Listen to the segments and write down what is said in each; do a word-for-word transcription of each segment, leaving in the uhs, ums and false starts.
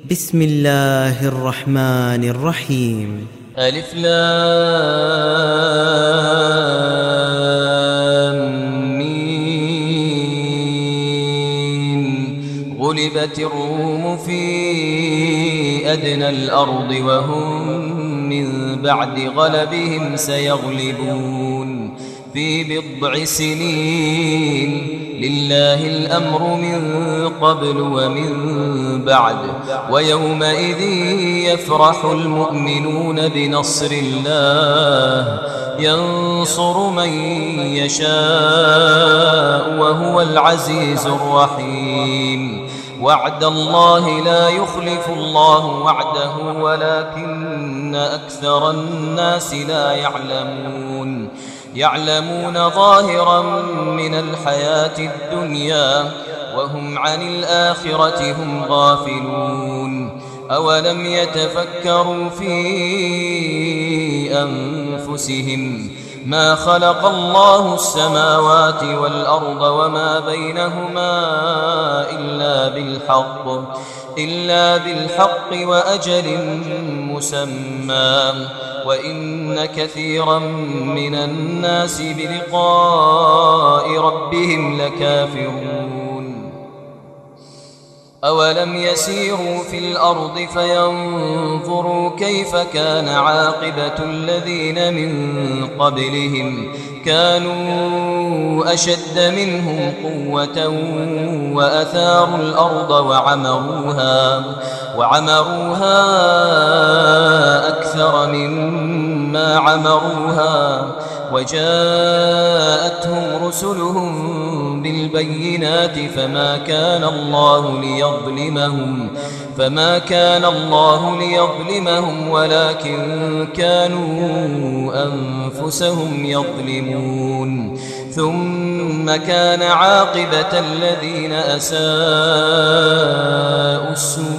بسم الله الرحمن الرحيم. ألف لام ميم. غلبت الروم في أدنى الأرض وهم من بعد غلبهم سيغلبون في بضع سنين. لله الأمر من قبل ومن بعد ويومئذ يفرح المؤمنون بنصر الله ينصر من يشاء وهو العزيز الرحيم. وعد الله لا يخلف الله وعده ولكن أكثر الناس لا يعلمون. يعلمون ظاهرا من الحياة الدنيا وهم عن الآخرة هم غافلون. أولم يتفكروا في أنفسهم ما خلق الله السماوات والأرض وما بينهما إلا بالحق إلا بالحق وأجل مسمى وإن كثيرا من الناس بلقاء ربهم لكافرون. أولم يسيروا في الأرض فينظروا كيف كان عاقبة الذين من قبلهم كانوا أشد منهم قوة وأثاروا الأرض وعمروها وعمروها أكثر مما عمروها وجاءتهم رسلهم بالبينات فما كان الله ليظلمهم فما كان الله ليظلمهم ولكن كانوا أنفسهم يظلمون. ثم كان عاقبة الذين أساءوا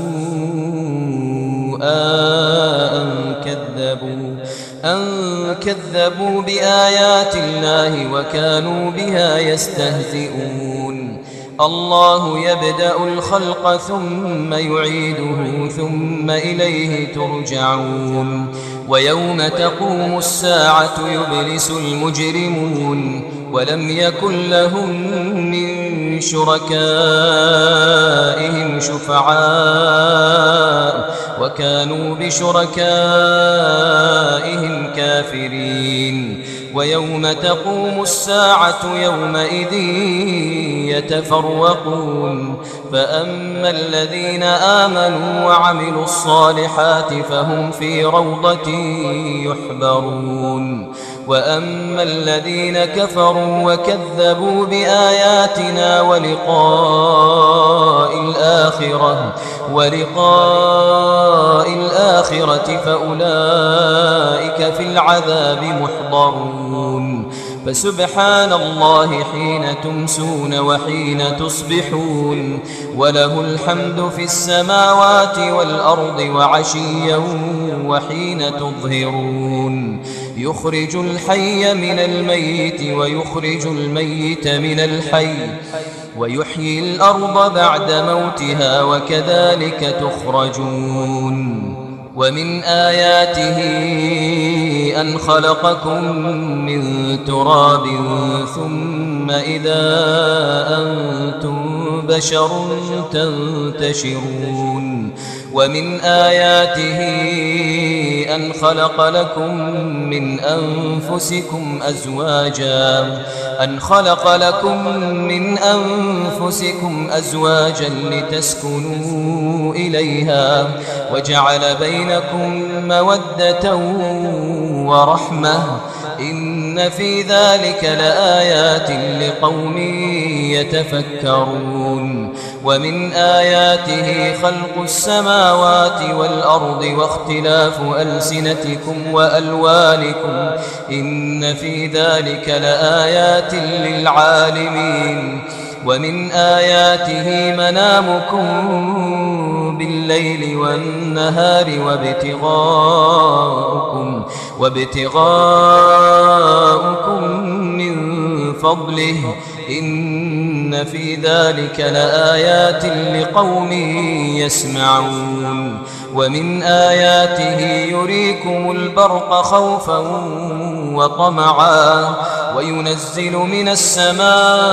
السوء أن كذبوا أن كذبوا بآيات الله وكانوا بها يستهزئون. الله يبدأ الخلق ثم يعيده ثم إليه ترجعون. ويوم تقوم الساعة يبلس المجرمون ولم يكن لهم من شركائهم شفعاء وكانوا بشركائهم كافرين. ويوم تقوم الساعة يومئذ يتفرقون فأما الذين آمنوا وعملوا الصالحات فهم في روضة يحبرون وأما الذين كفروا وكذبوا بآياتنا ولقاء الآخرة ولقاء الآخرة فأولئك في العذاب محضرون. فسبحان الله حين تمسون وحين تصبحون وله الحمد في السماوات والأرض وعشيا وحين تظهرون. يخرج الحي من الميت ويخرج الميت من الحي ويحيي الأرض بعد موتها وكذلك تخرجون. ومن آياته أن خلقكم من تراب ثم إذا أنتم بشر تنتشرون. ومن آياته أن خلق لكم من أنفسكم أزواجا أن خلق لكم من أنفسكم أزواجا لتسكنوا إليها وجعل بينكم مودة ورحمة إن في ذلك لآيات لقوم يتفكرون. ومن آياته خلق السماوات والأرض واختلاف ألسنتكم وألوانكم إن في ذلك لآيات للعالمين. ومن آياته منامكم بالليل والنهار وابتغاؤكم وابتغاؤكم من فضله إن إن في ذلك لآيات لقوم يسمعون ومن آياته يريكم البرق خوفا وطمعا وينزل من السماء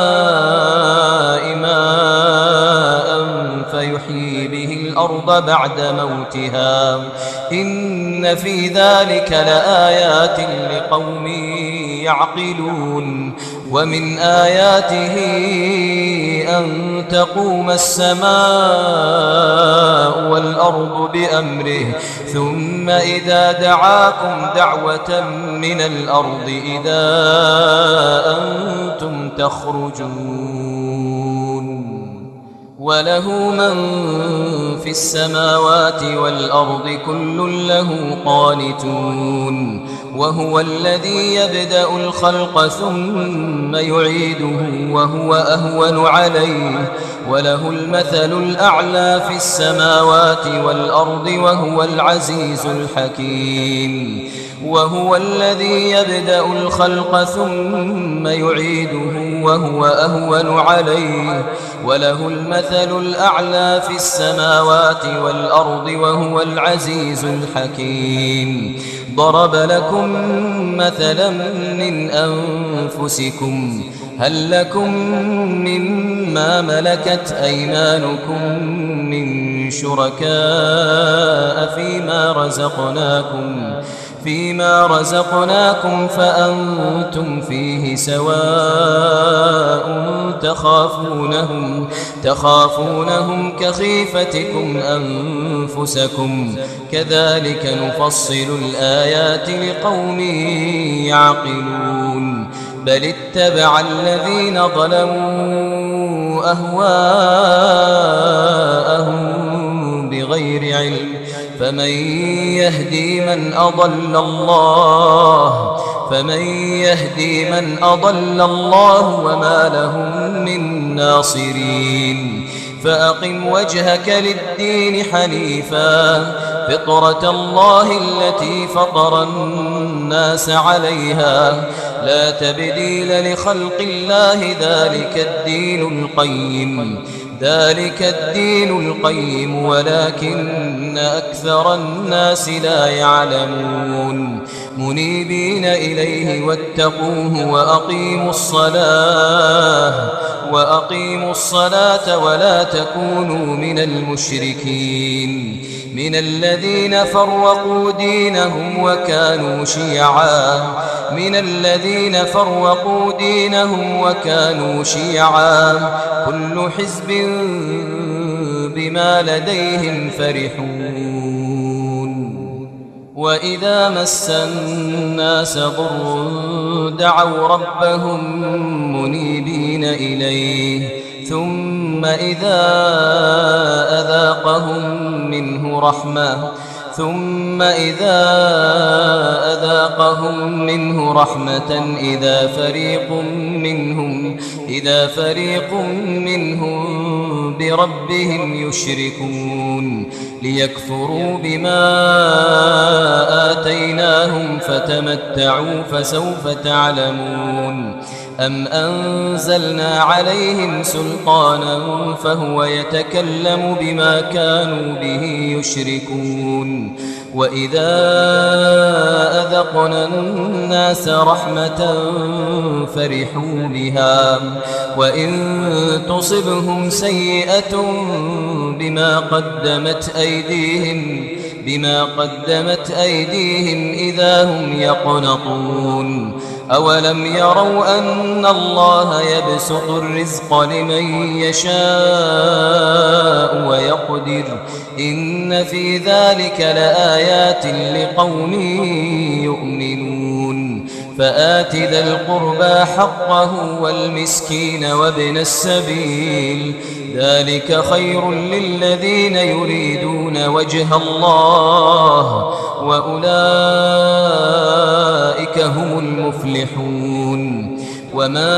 ماء فيحيي به الأرض بعد موتها إن في ذلك لآيات لقوم يعقلون ومن آياته أن تقوم السماء والأرض بأمره ثم إذا دعاكم دعوة من الأرض إذا أنتم تخرجون وله من في السماوات والأرض كل له قانتون وهو الذي يبدأ الخلق ثم يعيده وهو أهون عليه وله المثل الأعلى في السماوات والأرض وهو العزيز الحكيم وهو الذي يبدأ الخلق ثم يعيده وهو أهون عليه وله المثل الأعلى في السماوات والأرض وهو العزيز الحكيم ضرب لكم مثلا من أنفسكم هل لكم مما ملكت أيمانكم من شركاء فيما رزقناكم فيما رزقناكم فأنتم فيه سواء تخافونهم تخافونهم كخيفتكم أنفسكم كذلك نفصل الآيات لقوم يعقلون بل اتبع الذين ظلموا أهواءهم بغير علم فمن يهدي من أضل الله فمن يهدي من أضل الله وما لهم من ناصرين فأقم وجهك للدين حنيفا فطرة الله التي فطر الناس عليها لا تبديل لخلق الله ذلك الدين القيم ذلك الدين القيم ولكن أكثر الناس لا يعلمون منيبين إليه واتقوه وأقيموا الصلاة وأقيموا الصلاة ولا تكونوا من المشركين من الذين فرقوا دينهم وكانوا شيعا من الذين فرقوا دينهم وكانوا شيعا كل حزب بما لديهم فرحون وإذا مس الناس ضر دعوا ربهم منيبين إليه ثم إذا أذاقهم منه رحمة ثم إذا أذاقهم منه رحمة إذا فريق منهم إذا فريق منهم بربهم يشركون ليكفروا بما آتيناهم فتمتعوا فسوف تعلمون أم أنزلنا عليهم سلطانا فهو يتكلم بما كانوا به يشركون وإذا أذقنا الناس رحمة فرحوا بها وإن تصبهم سيئة بما قدمت أيديهم بما قدمت أيديهم إذا هم يقنطون أولم يروا أن الله يبسط الرزق لمن يشاء ويقدر إن في ذلك لآيات لقوم يؤمنون فآت ذا القربى حقه والمسكين وابن السبيل ذلك خير للذين يريدون وجه الله وأولئك هم المفلحون وما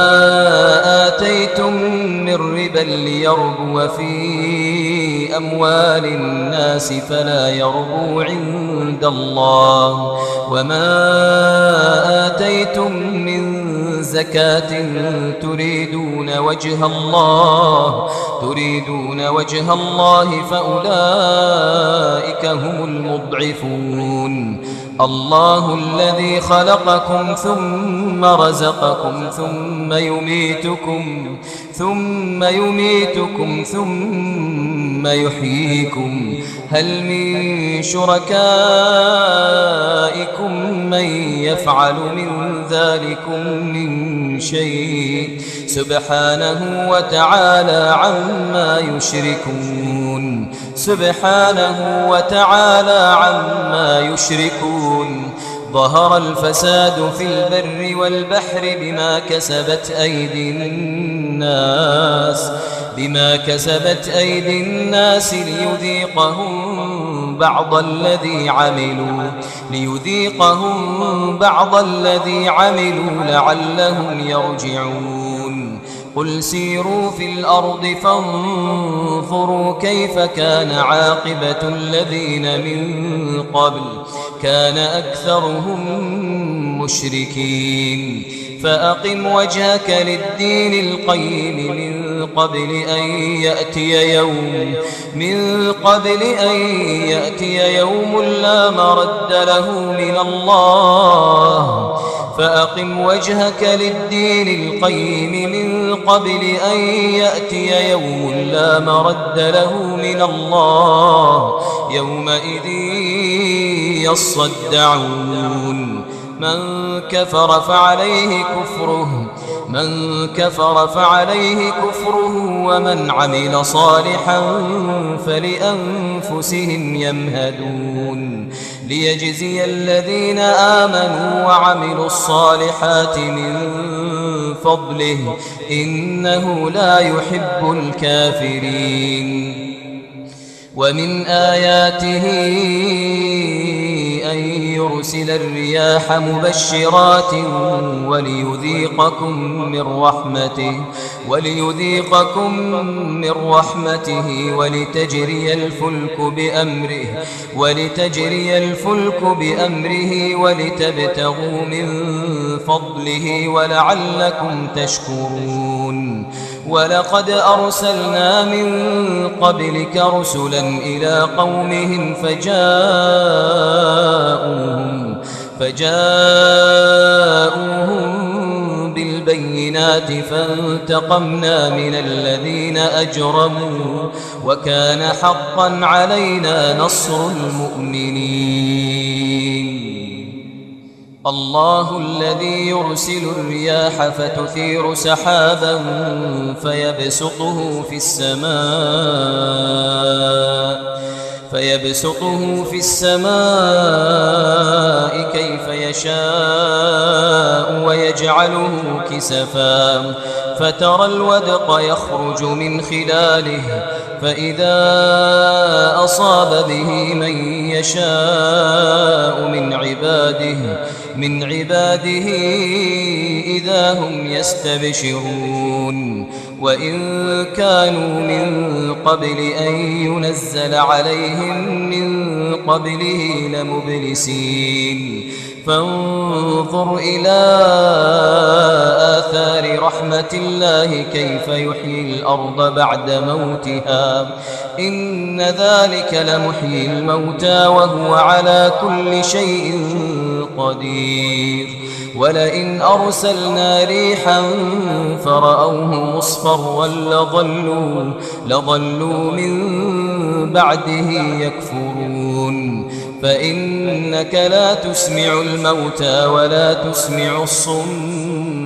آتيتم من ربا ليربو في أموال الناس فلا يربو عند الله وما آتيتم من زكاة تريدون وجه الله تريدون وجه الله فأولئك هم المضعفون. الله الذي خلقكم ثم رزقكم ثم يميتكم ثم يميتكم ثم يحييكم هل من شركائكم من يفعل من ذلكم من شيء سبحانه وتعالى عما يشركون سبحانه وتعالى عما يشركون. ظهر الفساد في البر والبحر بما كسبت أيدي الناس بما كسبت أيدي الناس ليذيقهم بعض الذي عملوا ليذيقهم بعض الذي عملوا لعلهم يرجعون. قل سيروا في الأرض فانظروا كيف كان عاقبة الذين من قبل كان أكثرهم مشركين. فأقم وجهك للدين القيم من قبل أن يأتي يوم من قبل أن يأتي يوم لا مرد له من الله فأقم وجهك للدين القيم من قبل أن يأتي يوم لا مرد له من الله يومئذ يصدعون. من كفر فعليه كفره من كفر فعليه كفره ومن عمل صالحا فلأنفسهم يمهدون. ليجزي الذين آمنوا وعملوا الصالحات من فضله إنه لا يحب الكافرين. ومن آياته أن يرسل الرياح مبشرات وليذيقكم من رحمته وليذيقكم من رحمته ولتجري الفلك بأمره ولتجري الفلك بأمره ولتبتغوا من فضله ولعلكم تشكرون. ولقد أرسلنا من قبلك رسلا إلى قومهم فجاءوهم فجاءوهم بالبينات فانتقمنا من الذين أجرموا وكان حقا علينا نصر المؤمنين. الله الذي يرسل الرياح فتثير سحابا فيبسطه في السماء فيبسطه في السماء كيف يشاء ويجعله كسفا فترى الودق يخرج من خلاله فإذا أصاب به من يشاء من عباده من عباده إذا هم يستبشرون. وإن كانوا من قبل أن ينزل عليهم من قبله لمبلسين. فانظر إلى آثار رحمة الله كيف يحيي الأرض بعد موتها إن ذلك لمحيي الموتى وهو على كل شيء قدير. ولئن أرسلنا ريحا فرأوه مصفرا لظلوا, لظلوا من بعده يكفرون. فإنك لا تسمع الموتى ولا تسمع الصم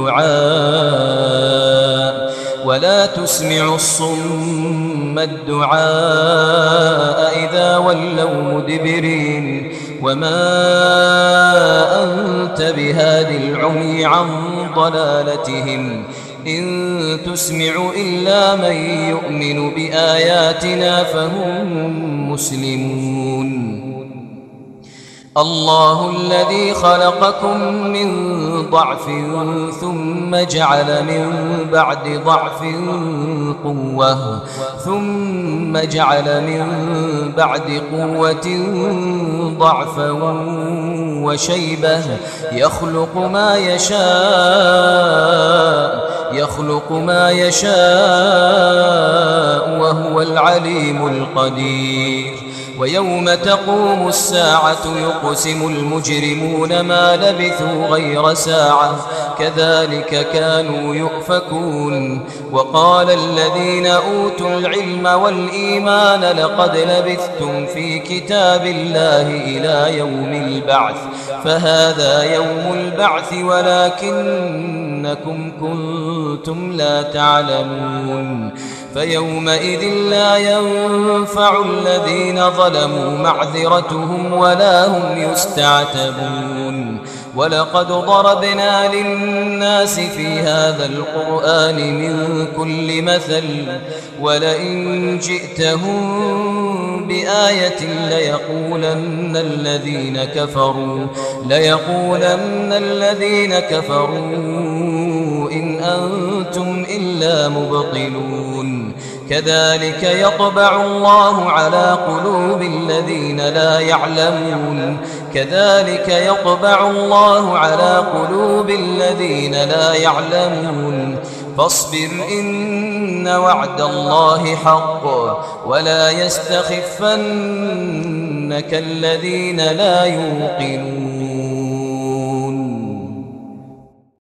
الدعاء ولا تسمع الصم الدعاء إذا ولوا مدبرين. وما أنت بهاد العمي عن ضلالتهم إن تسمع إلا من يؤمن بآياتنا فهم مسلمون. الله الذي خلقكم من ضعف ثم جعل من بعد ضعف قوة ثم جعل من بعد قوة ضعفا وشيبة يخلق ما يشاء يخلق ما يشاء وهو العليم القدير. ويوم تقوم الساعة يقسم المجرمون ما لبثوا غير ساعة كذلك كانوا يؤفكون. وقال الذين أوتوا العلم والإيمان لقد لبثتم في كتاب الله إلى يوم البعث فهذا يوم البعث ولكنكم كنتم لا تعلمون. فيومئذ لا ينفع الذين ظلموا معذرتهم ولا هم يستعتبون. ولقد ضربنا للناس في هذا القرآن من كل مثل ولئن جئتهم بآية ليقولن الذين كفروا ليقولن الذين كفروا إن أنتم إلا مبطلون. كذلك يطبع الله على قلوب الذين لا يعلمون كذلك يطبع الله على قلوب الذين لا يعلمون. فاصبر إن وعد الله حق ولا يستخفنك الذين لا يوقنون.